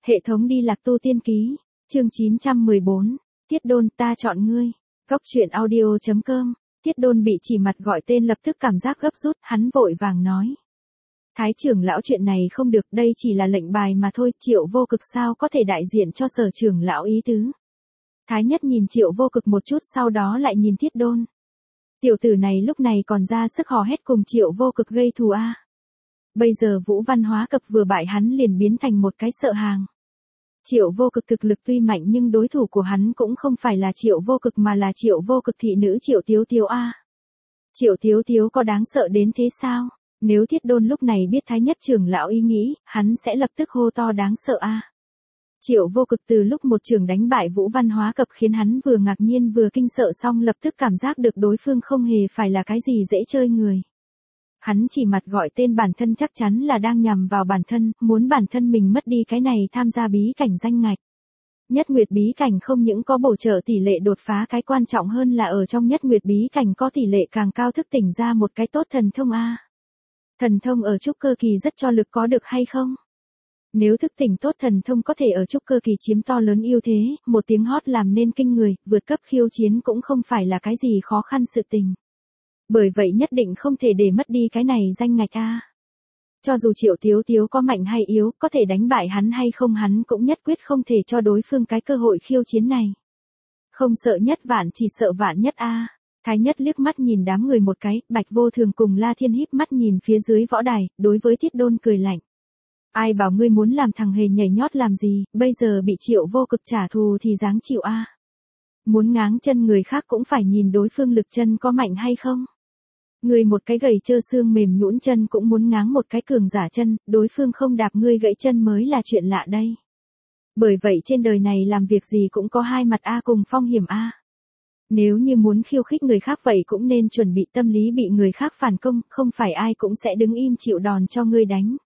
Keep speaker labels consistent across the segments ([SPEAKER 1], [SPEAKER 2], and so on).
[SPEAKER 1] Hệ thống đi lạc tu tiên ký, chương 914, Tiết Đôn ta chọn ngươi. Góc truyện audio.com, Tiết Đôn bị chỉ mặt gọi tên lập tức cảm giác gấp rút, hắn vội vàng nói. Thái trưởng lão chuyện này không được, đây chỉ là lệnh bài mà thôi, Triệu Vô Cực sao có thể đại diện cho Sở trưởng lão ý tứ. Thái Nhất nhìn Triệu Vô Cực một chút sau đó lại nhìn Tiết Đôn. Tiểu tử này lúc này còn ra sức hò hét cùng Triệu Vô Cực gây thù a. Bây giờ Vũ Văn Hóa Cập vừa bại hắn liền biến thành một cái sợ hàng. Triệu Vô Cực thực lực tuy mạnh nhưng đối thủ của hắn cũng không phải là Triệu Vô Cực mà là Triệu Vô Cực thị nữ Triệu Tiếu Tiếu a. Triệu Tiếu Tiếu có đáng sợ đến thế sao? Nếu Thiết Đôn lúc này biết Thái Nhất trưởng lão ý nghĩ, hắn sẽ lập tức hô to đáng sợ a. Triệu Vô Cực từ lúc một trường đánh bại Vũ Văn Hóa Cập khiến hắn vừa ngạc nhiên vừa kinh sợ xong lập tức cảm giác được đối phương không hề phải là cái gì dễ chơi người. Hắn chỉ mặt gọi tên bản thân chắc chắn là đang nhằm vào bản thân, muốn bản thân mình mất đi cái này tham gia bí cảnh danh ngạch. Nhất Nguyệt bí cảnh không những có bổ trợ tỷ lệ đột phá, cái quan trọng hơn là ở trong Nhất Nguyệt bí cảnh có tỷ lệ càng cao thức tỉnh ra một cái tốt thần thông a. Thần thông ở trúc cơ kỳ rất cho lực có được hay không? Nếu thức tỉnh tốt thần thông có thể ở trúc cơ kỳ chiếm to lớn ưu thế, một tiếng hót làm nên kinh người, vượt cấp khiêu chiến cũng không phải là cái gì khó khăn sự tình. Bởi vậy nhất định không thể để mất đi cái này danh ngạch a. Cho dù Triệu Tiếu Tiếu có mạnh hay yếu, có thể đánh bại hắn hay không hắn cũng nhất quyết không thể cho đối phương cái cơ hội khiêu chiến này. Không sợ nhất vạn chỉ sợ vạn nhất a. Thái Nhất liếc mắt nhìn đám người một cái, Bạch Vô Thường cùng La Thiên híp mắt nhìn phía dưới võ đài, đối với Tiết Đôn cười lạnh. Ai bảo ngươi muốn làm thằng hề nhảy nhót làm gì, bây giờ bị Triệu Vô Cực trả thù thì dáng chịu a. Muốn ngáng chân người khác cũng phải nhìn đối phương lực chân có mạnh hay không. Ngươi một cái gầy trơ xương mềm nhũn chân cũng muốn ngáng một cái cường giả chân, đối phương không đạp ngươi gãy chân mới là chuyện lạ đây. Bởi vậy trên đời này làm việc gì cũng có hai mặt a cùng phong hiểm a. Nếu như muốn khiêu khích người khác vậy cũng nên chuẩn bị tâm lý bị người khác phản công, không phải ai cũng sẽ đứng im chịu đòn cho ngươi đánh.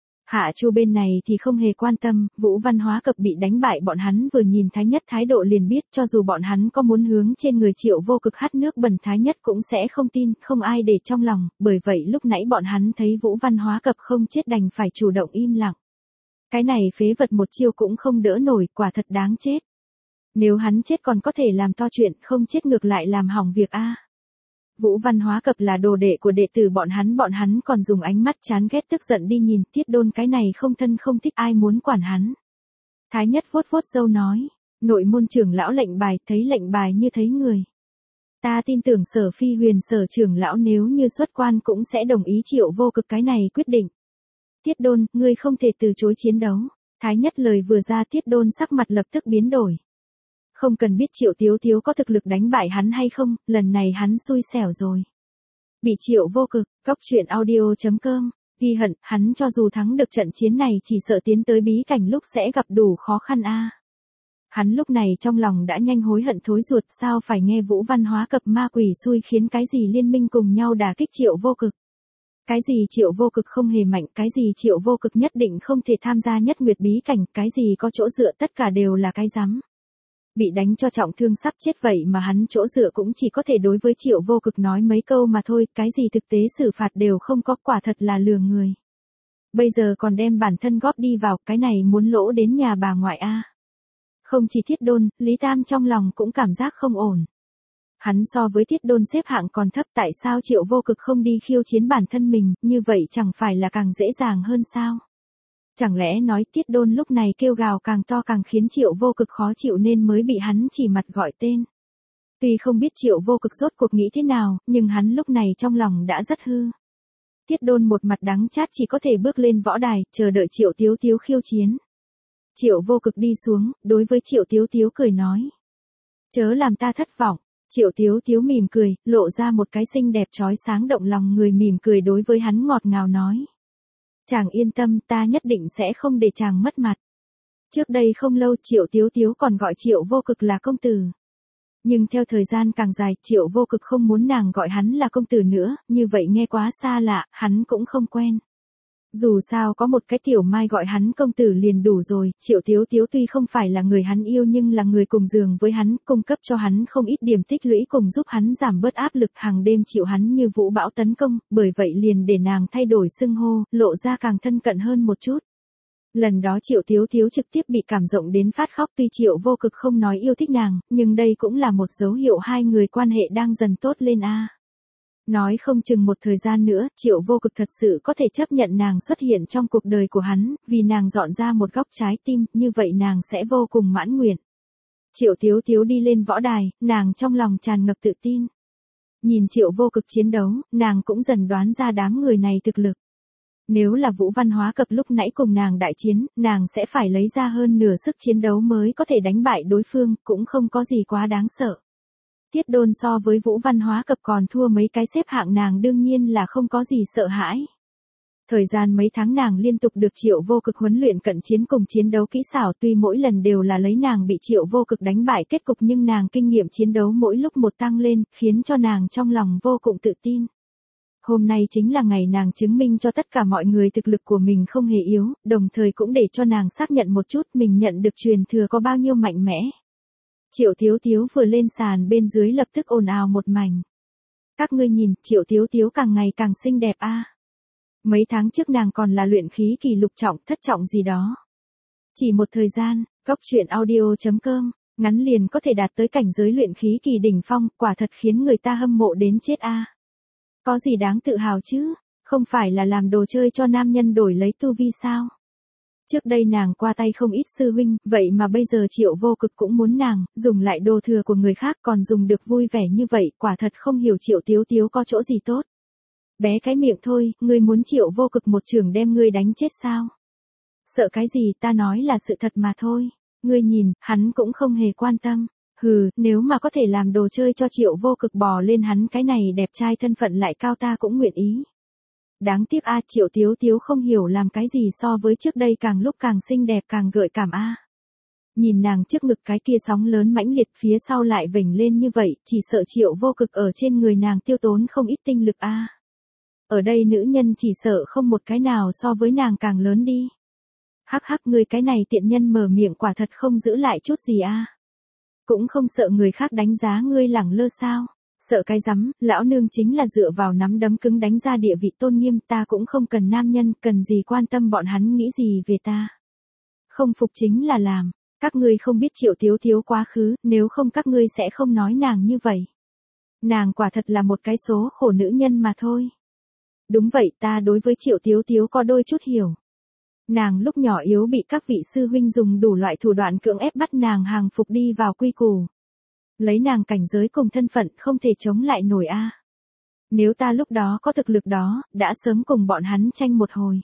[SPEAKER 1] Hạ Chu bên này thì không hề quan tâm, Vũ Văn Hóa Cập bị đánh bại bọn hắn vừa nhìn Thái Nhất thái độ liền biết cho dù bọn hắn có muốn hướng trên người Triệu Vô Cực hắt nước bẩn Thái Nhất cũng sẽ không tin, không ai để trong lòng, bởi vậy lúc nãy bọn hắn thấy Vũ Văn Hóa Cập không chết đành phải chủ động im lặng. Cái này phế vật một chiêu cũng không đỡ nổi, quả thật đáng chết. Nếu hắn chết còn có thể làm to chuyện, không chết ngược lại làm hỏng việc a. Vũ Văn Hóa Cập là đồ đệ của đệ tử bọn hắn còn dùng ánh mắt chán ghét tức giận đi nhìn Tiết Đôn cái này không thân không thích ai muốn quản hắn. Thái Nhất vuốt vuốt râu nói, nội môn trưởng lão lệnh bài, thấy lệnh bài như thấy người. Ta tin tưởng Sở Phi Huyền Sở trưởng lão nếu như xuất quan cũng sẽ đồng ý Triệu Vô Cực cái này quyết định. Tiết Đôn, ngươi không thể từ chối chiến đấu. Thái Nhất lời vừa ra Tiết Đôn sắc mặt lập tức biến đổi. Không cần biết Triệu Tiếu Tiếu có thực lực đánh bại hắn hay không, lần này hắn xui xẻo rồi. Bị Triệu Vô Cực, góc truyện audio.com, ghi hận, hắn cho dù thắng được trận chiến này chỉ sợ tiến tới bí cảnh lúc sẽ gặp đủ khó khăn a. Hắn lúc này trong lòng đã nhanh hối hận thối ruột, sao phải nghe Vũ Văn Hóa Cập ma quỷ xui khiến cái gì liên minh cùng nhau đả kích Triệu Vô Cực. Cái gì Triệu Vô Cực không hề mạnh, cái gì Triệu Vô Cực nhất định không thể tham gia Nhất Nguyệt bí cảnh, cái gì có chỗ dựa tất cả đều là cái rắm. Bị đánh cho trọng thương sắp chết vậy mà hắn chỗ dựa cũng chỉ có thể đối với Triệu Vô Cực nói mấy câu mà thôi, cái gì thực tế xử phạt đều không có, quả thật là lừa người. Bây giờ còn đem bản thân góp đi vào, cái này muốn lỗ đến nhà bà ngoại a. Không chỉ Thiết Đôn, Lý Tam trong lòng cũng cảm giác không ổn. Hắn so với Thiết Đôn xếp hạng còn thấp, tại sao Triệu Vô Cực không đi khiêu chiến bản thân mình, như vậy chẳng phải là càng dễ dàng hơn sao? Chẳng lẽ nói Tiết Đôn lúc này kêu gào càng to càng khiến Triệu Vô Cực khó chịu nên mới bị hắn chỉ mặt gọi tên. Tuy không biết Triệu Vô Cực rốt cuộc nghĩ thế nào, nhưng hắn lúc này trong lòng đã rất hư. Tiết Đôn một mặt đắng chát chỉ có thể bước lên võ đài, chờ đợi Triệu Tiếu Tiếu khiêu chiến. Triệu Vô Cực đi xuống, đối với Triệu Tiếu Tiếu cười nói. Chớ làm ta thất vọng. Triệu Tiếu Tiếu mỉm cười, lộ ra một cái xinh đẹp chói sáng động lòng người mỉm cười đối với hắn ngọt ngào nói. Chàng yên tâm, ta nhất định sẽ không để chàng mất mặt. Trước đây không lâu Triệu Tiếu Tiếu còn gọi Triệu Vô Cực là công tử. Nhưng theo thời gian càng dài, Triệu Vô Cực không muốn nàng gọi hắn là công tử nữa, như vậy nghe quá xa lạ, hắn cũng không quen. Dù sao có một cái tiểu mai gọi hắn công tử liền đủ rồi, Triệu Tiếu Tiếu tuy không phải là người hắn yêu nhưng là người cùng giường với hắn, cung cấp cho hắn không ít điểm tích lũy cùng giúp hắn giảm bớt áp lực hàng đêm chịu hắn như vũ bão tấn công, bởi vậy liền để nàng thay đổi xưng hô, lộ ra càng thân cận hơn một chút. Lần đó Triệu Thiếu Thiếu trực tiếp bị cảm động đến phát khóc, tuy Triệu Vô Cực không nói yêu thích nàng, nhưng đây cũng là một dấu hiệu hai người quan hệ đang dần tốt lên a. Nói không chừng một thời gian nữa, Triệu Vô Cực thật sự có thể chấp nhận nàng xuất hiện trong cuộc đời của hắn, vì nàng dọn ra một góc trái tim, như vậy nàng sẽ vô cùng mãn nguyện. Triệu Thiếu Thiếu đi lên võ đài, nàng trong lòng tràn ngập tự tin. Nhìn Triệu Vô Cực chiến đấu, nàng cũng dần đoán ra đám người này thực lực. Nếu là Vũ Văn Hóa Cập lúc nãy cùng nàng đại chiến, nàng sẽ phải lấy ra hơn nửa sức chiến đấu mới có thể đánh bại đối phương, cũng không có gì quá đáng sợ. Tiết Đôn so với Vũ Văn Hóa Cập còn thua mấy cái xếp hạng, nàng đương nhiên là không có gì sợ hãi. Thời gian mấy tháng nàng liên tục được Triệu Vô Cực huấn luyện cận chiến cùng chiến đấu kỹ xảo, tuy mỗi lần đều là lấy nàng bị Triệu Vô Cực đánh bại kết cục, nhưng nàng kinh nghiệm chiến đấu mỗi lúc một tăng lên, khiến cho nàng trong lòng vô cùng tự tin. Hôm nay chính là ngày nàng chứng minh cho tất cả mọi người thực lực của mình không hề yếu, đồng thời cũng để cho nàng xác nhận một chút mình nhận được truyền thừa có bao nhiêu mạnh mẽ. Triệu Thiếu Thiếu vừa lên sàn, bên dưới lập tức ồn ào một mảnh. Các ngươi nhìn, Triệu Thiếu Thiếu càng ngày càng xinh đẹp a. Mấy tháng trước nàng còn là luyện khí kỳ lục trọng, thất trọng gì đó. Chỉ một thời gian, Góc Truyện Audio.com, ngắn liền có thể đạt tới cảnh giới luyện khí kỳ đỉnh phong, quả thật khiến người ta hâm mộ đến chết a. Có gì đáng tự hào chứ, không phải là làm đồ chơi cho nam nhân đổi lấy tu vi sao? Trước đây nàng qua tay không ít sư huynh, vậy mà bây giờ Triệu Vô Cực cũng muốn nàng, dùng lại đồ thừa của người khác còn dùng được vui vẻ như vậy, quả thật không hiểu Triệu Thiếu Thiếu có chỗ gì tốt. Bé cái miệng thôi, ngươi muốn Triệu Vô Cực một chưởng đem ngươi đánh chết sao? Sợ cái gì, ta nói là sự thật mà thôi. Ngươi nhìn, hắn cũng không hề quan tâm. Hừ, nếu mà có thể làm đồ chơi cho Triệu Vô Cực bò lên hắn cái này đẹp trai thân phận lại cao ta cũng nguyện ý. Đáng tiếc a, Triệu Thiếu Thiếu không hiểu làm cái gì so với trước đây càng lúc càng xinh đẹp càng gợi cảm a. Nhìn nàng trước ngực cái kia sóng lớn mãnh liệt, phía sau lại vểnh lên như vậy, chỉ sợ Triệu Vô Cực ở trên người nàng tiêu tốn không ít tinh lực a. Ở đây nữ nhân chỉ sợ không một cái nào so với nàng càng lớn đi. Hắc hắc, ngươi cái này tiện nhân mở miệng quả thật không giữ lại chút gì a. Cũng không sợ người khác đánh giá ngươi lẳng lơ sao? Sợ cái rắm, lão nương chính là dựa vào nắm đấm cứng đánh ra địa vị tôn nghiêm, ta cũng không cần nam nhân, cần gì quan tâm bọn hắn nghĩ gì về ta. Không phục chính là làm, các ngươi không biết Triệu Thiếu Thiếu quá khứ, nếu không các ngươi sẽ không nói nàng như vậy. Nàng quả thật là một cái số khổ nữ nhân mà thôi. Đúng vậy, ta đối với Triệu Thiếu Thiếu có đôi chút hiểu. Nàng lúc nhỏ yếu bị các vị sư huynh dùng đủ loại thủ đoạn cưỡng ép bắt nàng hàng phục đi vào quy củ. Lấy nàng cảnh giới cùng thân phận không thể chống lại nổi a. Nếu ta lúc đó có thực lực đó, đã sớm cùng bọn hắn tranh một hồi.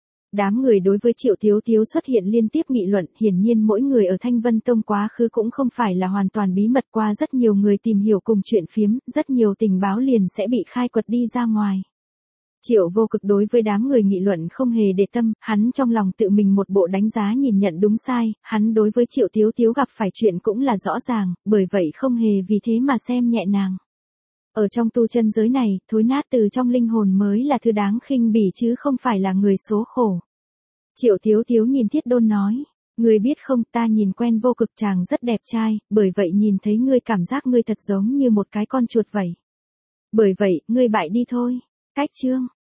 [SPEAKER 1] Đám người đối với Triệu Thiếu Thiếu xuất hiện liên tiếp nghị luận, hiển nhiên mỗi người ở Thanh Vân Tông quá khứ cũng không phải là hoàn toàn bí mật, qua rất nhiều người tìm hiểu cùng chuyện phiếm, rất nhiều tình báo liền sẽ bị khai quật đi ra ngoài. Triệu Vô Cực đối với đám người nghị luận không hề để tâm, hắn trong lòng tự mình một bộ đánh giá nhìn nhận đúng sai, hắn đối với Triệu Thiếu Thiếu gặp phải chuyện cũng là rõ ràng, bởi vậy không hề vì thế mà xem nhẹ nàng. Ở trong tu chân giới này, thối nát từ trong linh hồn mới là thứ đáng khinh bỉ chứ không phải là người số khổ. Triệu Thiếu Thiếu nhìn Thiết Đôn nói, ngươi biết không, ta nhìn quen Vô Cực chàng rất đẹp trai, bởi vậy nhìn thấy ngươi cảm giác ngươi thật giống như một cái con chuột vậy. Bởi vậy, ngươi bại đi thôi. Cách chương